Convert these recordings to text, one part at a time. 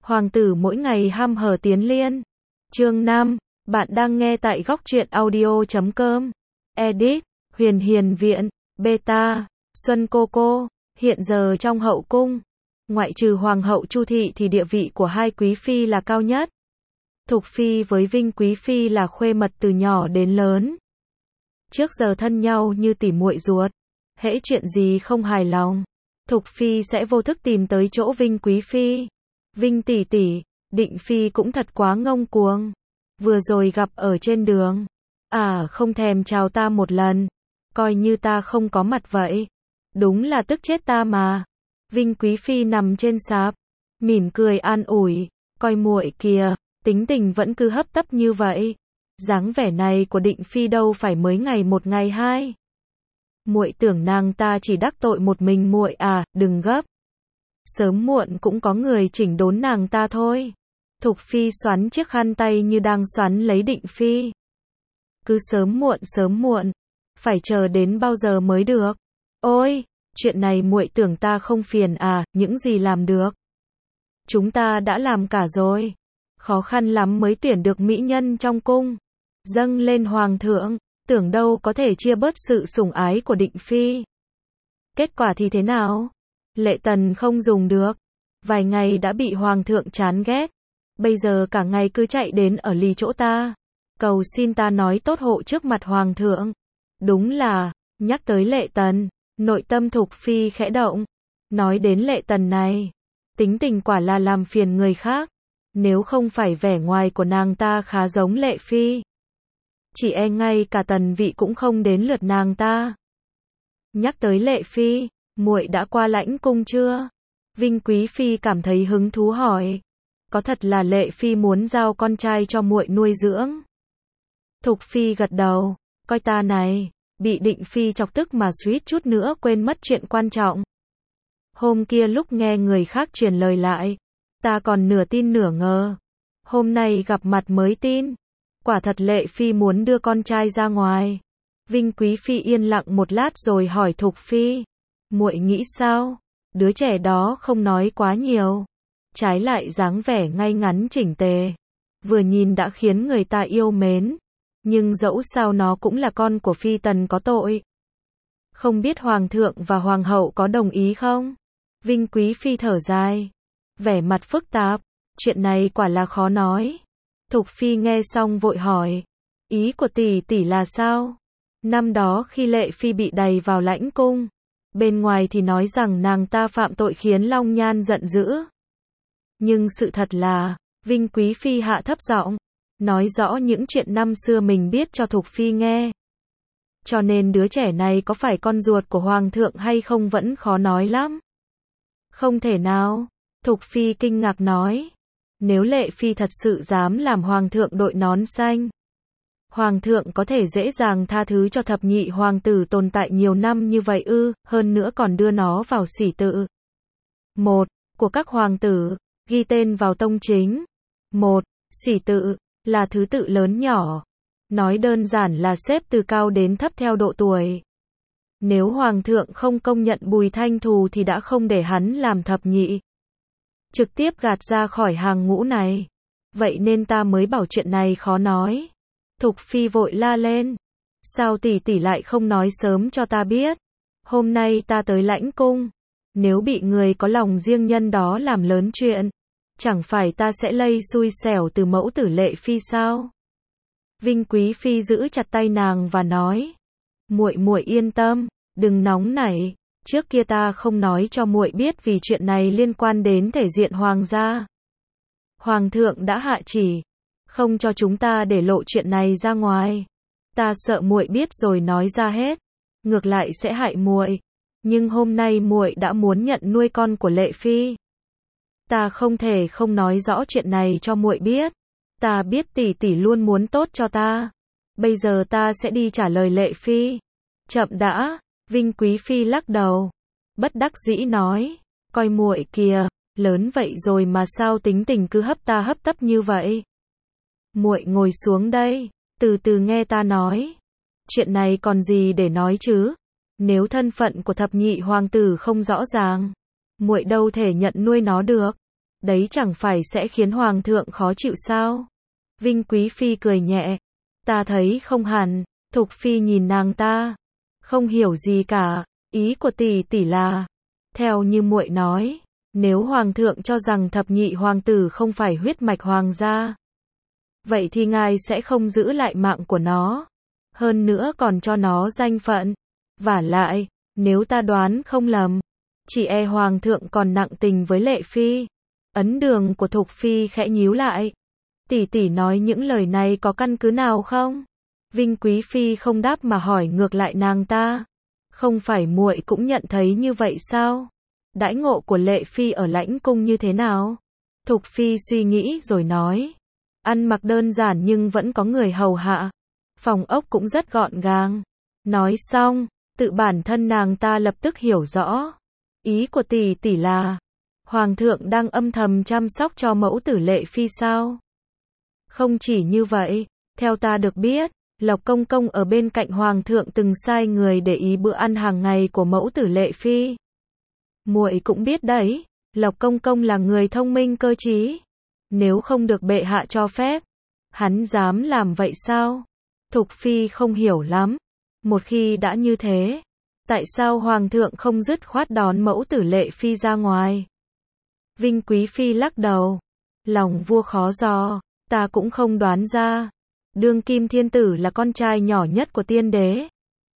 Hoàng tử mỗi ngày hăm hở tiến liên. Chương 5, bạn đang nghe tại góc truyện audio.com. Edit, Huyền Hiền Viện, Beta, Xuân Cô, hiện giờ trong hậu cung. Ngoại trừ Hoàng hậu Chu Thị thì địa vị của hai quý phi là cao nhất. Thục phi với Vinh quý phi là khuê mật từ nhỏ đến lớn. Trước giờ thân nhau như tỉ muội ruột. Hễ chuyện gì không hài lòng, Thục phi sẽ vô thức tìm tới chỗ Vinh quý phi. Vinh tỷ tỷ, Định phi cũng thật quá ngông cuồng. Vừa rồi gặp ở trên đường, không thèm chào ta một lần, coi như ta không có mặt vậy. Đúng là tức chết ta mà. Vinh quý phi nằm trên sạp, mỉm cười an ủi, coi muội kìa, tính tình vẫn cứ hấp tấp như vậy. Dáng vẻ này của Định phi đâu phải mới ngày một ngày hai. Muội tưởng nàng ta chỉ đắc tội một mình muội à, đừng gấp. Sớm muộn cũng có người chỉnh đốn nàng ta thôi. Thục phi xoắn chiếc khăn tay như đang xoắn lấy Định phi. Cứ sớm muộn, phải chờ đến bao giờ mới được. Ôi, chuyện này muội tưởng ta không phiền à, những gì làm được. Chúng ta đã làm cả rồi. Khó khăn lắm mới tuyển được mỹ nhân trong cung. Dâng lên hoàng thượng, tưởng đâu có thể chia bớt sự sủng ái của Định phi. Kết quả thì thế nào? Lệ Tần không dùng được. Vài ngày đã bị hoàng thượng chán ghét. Bây giờ cả ngày cứ chạy đến ở lì chỗ ta. Cầu xin ta nói tốt hộ trước mặt hoàng thượng. Đúng là, nhắc tới Lệ Tần, nội tâm Thục phi khẽ động. Nói đến Lệ Tần này, tính tình quả là làm phiền người khác. Nếu không phải vẻ ngoài của nàng ta khá giống Lệ phi, chỉ e ngay cả Tần vị cũng không đến lượt nàng ta. Nhắc tới Lệ phi, muội đã qua lãnh cung chưa? Vinh quý phi cảm thấy hứng thú hỏi. Có thật là Lệ phi muốn giao con trai cho muội nuôi dưỡng? Thục phi gật đầu, coi ta này, bị Định phi chọc tức mà suýt chút nữa quên mất chuyện quan trọng. Hôm kia lúc nghe người khác truyền lời lại, ta còn nửa tin nửa ngờ. Hôm nay gặp mặt mới tin. Quả thật Lệ phi muốn đưa con trai ra ngoài. Vinh quý phi yên lặng một lát rồi hỏi Thục phi, muội nghĩ sao? Đứa trẻ đó không nói quá nhiều, trái lại dáng vẻ ngay ngắn chỉnh tề, vừa nhìn đã khiến người ta yêu mến. Nhưng dẫu sao nó cũng là con của phi tần có tội. Không biết hoàng thượng và hoàng hậu có đồng ý không? Vinh quý phi thở dài, vẻ mặt phức tạp, chuyện này quả là khó nói. Thục phi nghe xong vội hỏi, ý của tỷ tỷ là sao? Năm đó khi Lệ phi bị đày vào lãnh cung, bên ngoài thì nói rằng nàng ta phạm tội khiến Long Nhan giận dữ. Nhưng sự thật là, Vinh quý phi hạ thấp giọng, nói rõ những chuyện năm xưa mình biết cho Thục phi nghe. Cho nên đứa trẻ này có phải con ruột của hoàng thượng hay không vẫn khó nói lắm. Không thể nào, Thục phi kinh ngạc nói. Nếu Lệ phi thật sự dám làm hoàng thượng đội nón xanh, hoàng thượng có thể dễ dàng tha thứ cho thập nhị hoàng tử tồn tại nhiều năm như vậy ư? Hơn nữa còn đưa nó vào xỉ tự. Một, của các hoàng tử, ghi tên vào tông chính. Một, xỉ tự, là thứ tự lớn nhỏ. Nói đơn giản là xếp từ cao đến thấp theo độ tuổi. Nếu hoàng thượng không công nhận Bùi Thanh Thù thì đã không để hắn làm thập nhị. Trực tiếp gạt ra khỏi hàng ngũ này. Vậy nên ta mới bảo chuyện này khó nói. Thục phi vội la lên. Sao tỷ tỷ lại không nói sớm cho ta biết? Hôm nay ta tới lãnh cung. Nếu bị người có lòng riêng nhân đó làm lớn chuyện, chẳng phải ta sẽ lây xui xẻo từ mẫu tử Lệ phi sao? Vinh quý phi giữ chặt tay nàng và nói, muội yên tâm, đừng nóng nảy. Trước kia ta không nói cho muội biết vì chuyện này liên quan đến thể diện hoàng gia. Hoàng thượng đã hạ chỉ, không cho chúng ta để lộ chuyện này ra ngoài. Ta sợ muội biết rồi nói ra hết, ngược lại sẽ hại muội. Nhưng hôm nay muội đã muốn nhận nuôi con của Lệ phi. Ta không thể không nói rõ chuyện này cho muội biết. Ta biết tỷ tỷ luôn muốn tốt cho ta. Bây giờ ta sẽ đi trả lời Lệ phi. Chậm đã. Vinh quý phi lắc đầu, bất đắc dĩ nói, coi muội kìa, lớn vậy rồi mà sao tính tình cứ hấp tấp như vậy. Muội ngồi xuống đây, từ từ nghe ta nói. Chuyện này còn gì để nói chứ? Nếu thân phận của thập nhị hoàng tử không rõ ràng, muội đâu thể nhận nuôi nó được. đấy chẳng phải sẽ khiến hoàng thượng khó chịu sao? Vinh Quý Phi cười nhẹ, ta thấy không hẳn. Thục Phi nhìn nàng ta, không hiểu gì cả, ý của tỷ tỷ là, theo như muội nói, nếu hoàng thượng cho rằng thập nhị hoàng tử không phải huyết mạch hoàng gia, vậy thì ngài sẽ không giữ lại mạng của nó, hơn nữa còn cho nó danh phận. Vả lại, nếu ta đoán không lầm, chỉ e hoàng thượng còn nặng tình với Lệ Phi. Ấn đường của Thục Phi khẽ nhíu lại. Tỷ tỷ nói những lời này có căn cứ nào không? Vinh Quý Phi không đáp mà hỏi ngược lại nàng ta. Không phải muội cũng nhận thấy như vậy sao? Đãi ngộ của Lệ Phi ở lãnh cung như thế nào? Thục Phi suy nghĩ rồi nói. Ăn mặc đơn giản nhưng vẫn có người hầu hạ. Phòng ốc cũng rất gọn gàng. Nói xong, tự bản thân nàng ta lập tức hiểu rõ. Ý của tỷ tỷ là, hoàng thượng đang âm thầm chăm sóc cho mẫu tử Lệ Phi sao? Không chỉ như vậy, theo ta được biết, Lộc Công Công ở bên cạnh hoàng thượng từng sai người để ý bữa ăn hàng ngày của mẫu tử Lệ Phi. Muội cũng biết đấy, Lộc Công Công là người thông minh cơ trí. Nếu không được bệ hạ cho phép, hắn dám làm vậy sao? Thục Phi không hiểu lắm. Một khi đã như thế, tại sao hoàng thượng không dứt khoát đón mẫu tử Lệ Phi ra ngoài? Vinh Quý Phi lắc đầu. Lòng vua khó dò, ta cũng không đoán ra. Đương kim thiên tử là con trai nhỏ nhất của tiên đế.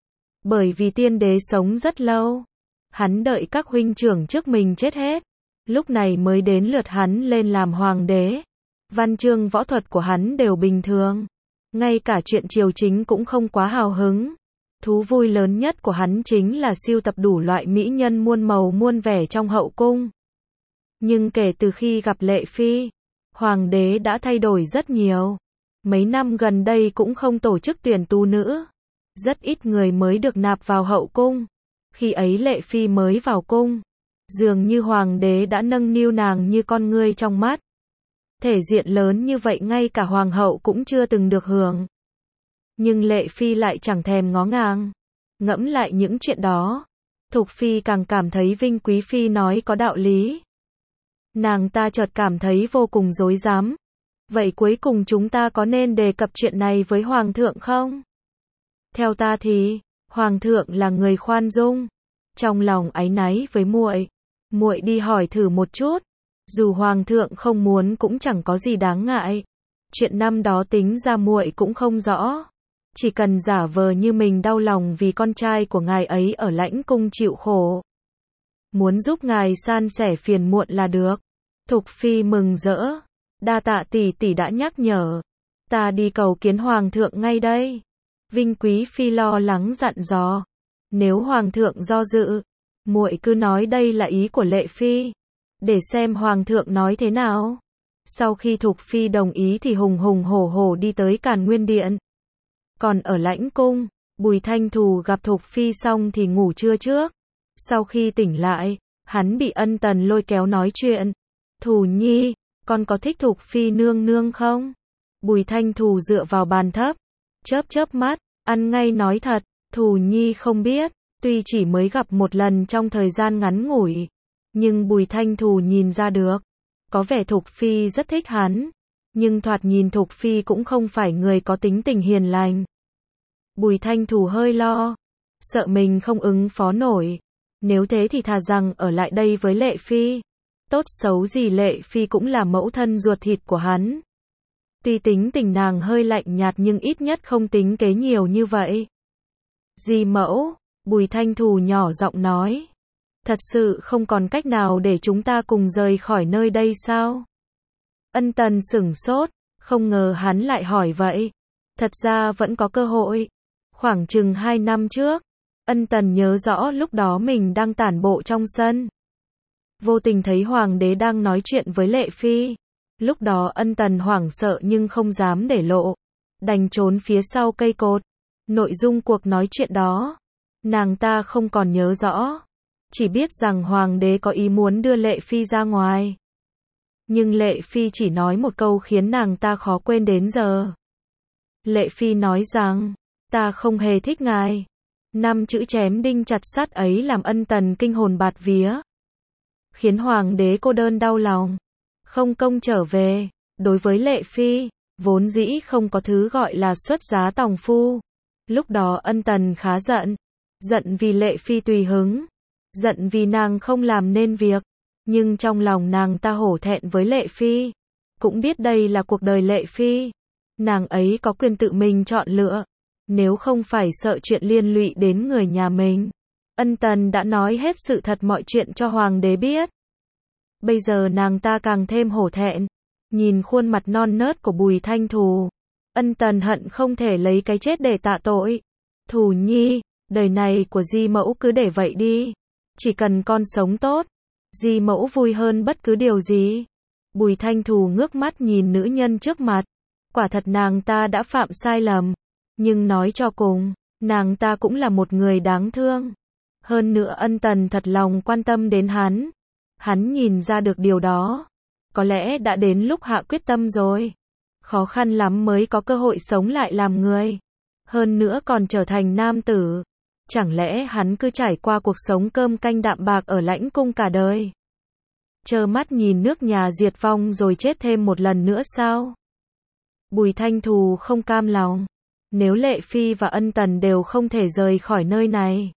Bởi vì tiên đế sống rất lâu, hắn đợi các huynh trưởng trước mình chết hết, lúc này mới đến lượt hắn lên làm hoàng đế. Văn chương võ thuật của hắn đều bình thường, ngay cả chuyện triều chính cũng không quá hào hứng. Thú vui lớn nhất của hắn chính là sưu tập đủ loại mỹ nhân muôn màu muôn vẻ trong hậu cung. Nhưng kể từ khi gặp Lệ Phi, hoàng đế đã thay đổi rất nhiều. Mấy năm gần đây cũng không tổ chức tuyển tú nữ. Rất ít người mới được nạp vào hậu cung. Khi ấy Lệ Phi mới vào cung, dường như hoàng đế đã nâng niu nàng như con ngươi trong mắt. Thể diện lớn như vậy ngay cả hoàng hậu cũng chưa từng được hưởng. Nhưng Lệ Phi lại chẳng thèm ngó ngàng. Ngẫm lại những chuyện đó, Thục Phi càng cảm thấy Vinh Quý Phi nói có đạo lý. Nàng ta chợt cảm thấy vô cùng rối rắm. Vậy cuối cùng chúng ta có nên đề cập chuyện này với hoàng thượng không? Theo ta thì, hoàng thượng là người khoan dung. Trong lòng áy náy với muội, muội đi hỏi thử một chút. Dù hoàng thượng không muốn cũng chẳng có gì đáng ngại. Chuyện năm đó tính ra muội cũng không rõ. Chỉ cần giả vờ như mình đau lòng vì con trai của ngài ấy ở lãnh cung chịu khổ. Muốn giúp ngài san sẻ phiền muộn là được. Thục Phi mừng rỡ. Đa tạ tỷ tỷ đã nhắc nhở. Ta đi cầu kiến hoàng thượng ngay đây. Vinh Quý Phi lo lắng dặn dò. Nếu hoàng thượng do dự, muội cứ nói đây là ý của Lệ Phi, để xem hoàng thượng nói thế nào. Sau khi Thục Phi đồng ý thì hùng hùng hổ hổ đi tới Càn Nguyên Điện. Còn ở lãnh cung, Bùi Thanh Thù gặp Thục Phi xong thì ngủ trưa trước. Sau khi tỉnh lại, hắn bị Ân Tần lôi kéo nói chuyện. Thù nhi, con có thích Thục Phi nương nương không? Bùi Thanh Thù dựa vào bàn thấp, chớp mắt, ăn ngay nói thật, Thù nhi không biết, tuy chỉ mới gặp một lần trong thời gian ngắn ngủi, nhưng Bùi Thanh Thù nhìn ra được, có vẻ Thục Phi rất thích hắn, nhưng thoạt nhìn Thục Phi cũng không phải người có tính tình hiền lành. Bùi Thanh Thù hơi lo, sợ mình không ứng phó nổi, nếu thế thì thà rằng ở lại đây với Lệ Phi. Tốt xấu gì Lệ Phi cũng là mẫu thân ruột thịt của hắn. Tuy tính tình nàng hơi lạnh nhạt nhưng ít nhất không tính kế nhiều như vậy. Dì mẫu, Bùi Thanh Thù nhỏ giọng nói. Thật sự không còn cách nào để chúng ta cùng rời khỏi nơi đây sao? Ân Tần sửng sốt, không ngờ hắn lại hỏi vậy. Thật ra vẫn có cơ hội. Khoảng chừng 2 năm trước, Ân Tần nhớ rõ lúc đó mình đang tản bộ trong sân. Vô tình thấy hoàng đế đang nói chuyện với Lệ Phi. Lúc đó Ân Tần hoảng sợ nhưng không dám để lộ. Đành trốn phía sau cây cột. Nội dung cuộc nói chuyện đó, nàng ta không còn nhớ rõ. Chỉ biết rằng hoàng đế có ý muốn đưa Lệ Phi ra ngoài. Nhưng Lệ Phi chỉ nói một câu khiến nàng ta khó quên đến giờ. Lệ Phi nói rằng, ta không hề thích ngài. 5 chữ chém đinh chặt sắt ấy làm Ân Tần kinh hồn bạt vía. Khiến hoàng đế cô đơn đau lòng. không công trở về. Đối với Lệ Phi, vốn dĩ không có thứ gọi là xuất giá tòng phu. Lúc đó Ân Tần khá giận. Giận vì Lệ Phi tùy hứng. Giận vì nàng không làm nên việc. Nhưng trong lòng nàng ta hổ thẹn với Lệ Phi. Cũng biết đây là cuộc đời Lệ Phi. Nàng ấy có quyền tự mình chọn lựa. Nếu không phải sợ chuyện liên lụy đến người nhà mình, Ân Tần đã nói hết sự thật mọi chuyện cho hoàng đế biết. Bây giờ nàng ta càng thêm hổ thẹn. Nhìn khuôn mặt non nớt của Bùi Thanh Thù, Ân Tần hận không thể lấy cái chết để tạ tội. Thù nhi, đời này của Di mẫu cứ để vậy đi. Chỉ cần con sống tốt, Di mẫu vui hơn bất cứ điều gì. Bùi Thanh Thù ngước mắt nhìn nữ nhân trước mặt. Quả thật nàng ta đã phạm sai lầm. Nhưng nói cho cùng, nàng ta cũng là một người đáng thương. Hơn nữa Ân Tần thật lòng quan tâm đến hắn. Hắn nhìn ra được điều đó. Có lẽ đã đến lúc hạ quyết tâm rồi. Khó khăn lắm mới có cơ hội sống lại làm người. Hơn nữa còn trở thành nam tử. Chẳng lẽ hắn cứ trải qua cuộc sống cơm canh đạm bạc ở lãnh cung cả đời? Trơ mắt nhìn nước nhà diệt vong rồi chết thêm một lần nữa sao? Bùi Thanh Thù không cam lòng. Nếu Lệ Phi và Ân Tần đều không thể rời khỏi nơi này,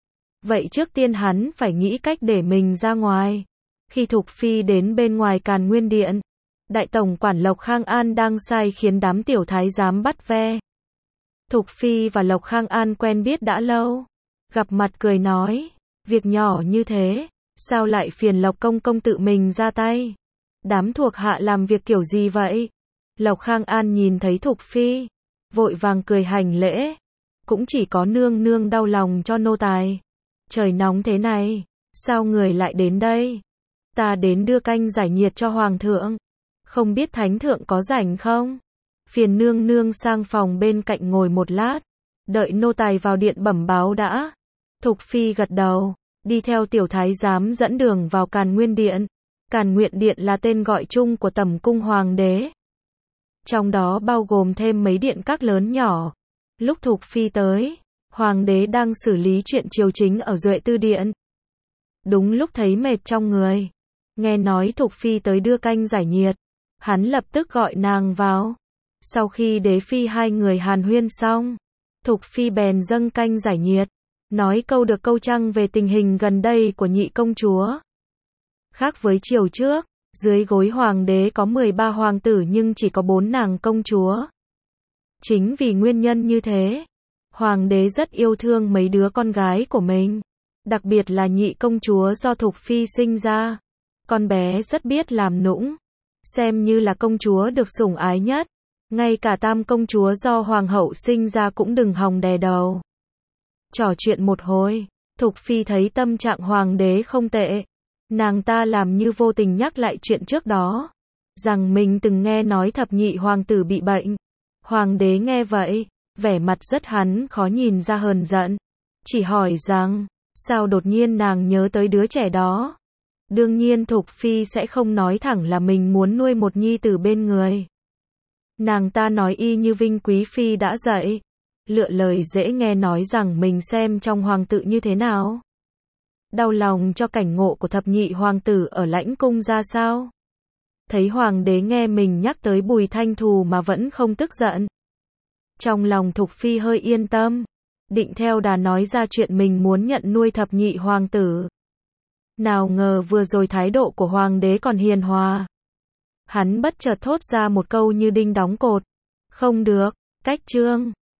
vậy trước tiên hắn phải nghĩ cách để mình ra ngoài. Khi Thục Phi đến bên ngoài Càn Nguyên Điện, Đại tổng quản Lộc Khang An đang sai khiến đám tiểu thái giám bắt ve. Thục Phi và Lộc Khang An quen biết đã lâu. Gặp mặt cười nói, việc nhỏ như thế, sao lại phiền Lộc công công tự mình ra tay? Đám thuộc hạ làm việc kiểu gì vậy? Lộc Khang An nhìn thấy Thục Phi, vội vàng cười hành lễ. Cũng chỉ có nương nương đau lòng cho nô tài. Trời nóng thế này, sao người lại đến đây? Ta đến đưa canh giải nhiệt cho hoàng thượng. Không biết thánh thượng có rảnh không? Phiền nương nương sang phòng bên cạnh ngồi một lát. Đợi nô tài vào điện bẩm báo đã. Thục Phi gật đầu, đi theo tiểu thái giám dẫn đường vào Càn Nguyên Điện. Càn Nguyên Điện là tên gọi chung của tẩm cung hoàng đế. Trong đó bao gồm thêm mấy điện các lớn nhỏ. Lúc Thục Phi tới, hoàng đế đang xử lý chuyện triều chính ở Duệ Tư Điện. Đúng lúc thấy mệt trong người, nghe nói Thục Phi tới đưa canh giải nhiệt, hắn lập tức gọi nàng vào. Sau khi đế phi hai người hàn huyên xong, Thục Phi bèn dâng canh giải nhiệt, nói câu được câu trăng về tình hình gần đây của nhị công chúa. Khác với triều trước, dưới gối hoàng đế có 13 hoàng tử nhưng chỉ có 4 nàng công chúa. Chính vì nguyên nhân như thế, hoàng đế rất yêu thương mấy đứa con gái của mình, đặc biệt là nhị công chúa do Thục Phi sinh ra. Con bé rất biết làm nũng, xem như là công chúa được sủng ái nhất. Ngay cả tam công chúa do hoàng hậu sinh ra cũng đừng hòng đè đầu. Trò chuyện một hồi, Thục Phi thấy tâm trạng hoàng đế không tệ. Nàng ta làm như vô tình nhắc lại chuyện trước đó, rằng mình từng nghe nói thập nhị hoàng tử bị bệnh. Hoàng đế nghe vậy, vẻ mặt rất hắn khó nhìn ra hờn giận. Chỉ hỏi rằng, sao đột nhiên nàng nhớ tới đứa trẻ đó? Đương nhiên Thục Phi sẽ không nói thẳng là mình muốn nuôi một nhi tử bên người. Nàng ta nói y như Vinh Quý Phi đã dạy, lựa lời dễ nghe nói rằng mình xem trong hoàng tử như thế nào. Đau lòng cho cảnh ngộ của thập nhị hoàng tử ở lãnh cung ra sao. Thấy hoàng đế nghe mình nhắc tới Bùi Thanh Thù mà vẫn không tức giận. Trong lòng Thục Phi hơi yên tâm, định theo đà nói ra chuyện mình muốn nhận nuôi thập nhị hoàng tử. Nào ngờ vừa rồi thái độ của hoàng đế còn hiền hòa. Hắn bất chợt thốt ra một câu như đinh đóng cột. Không được, cách trương.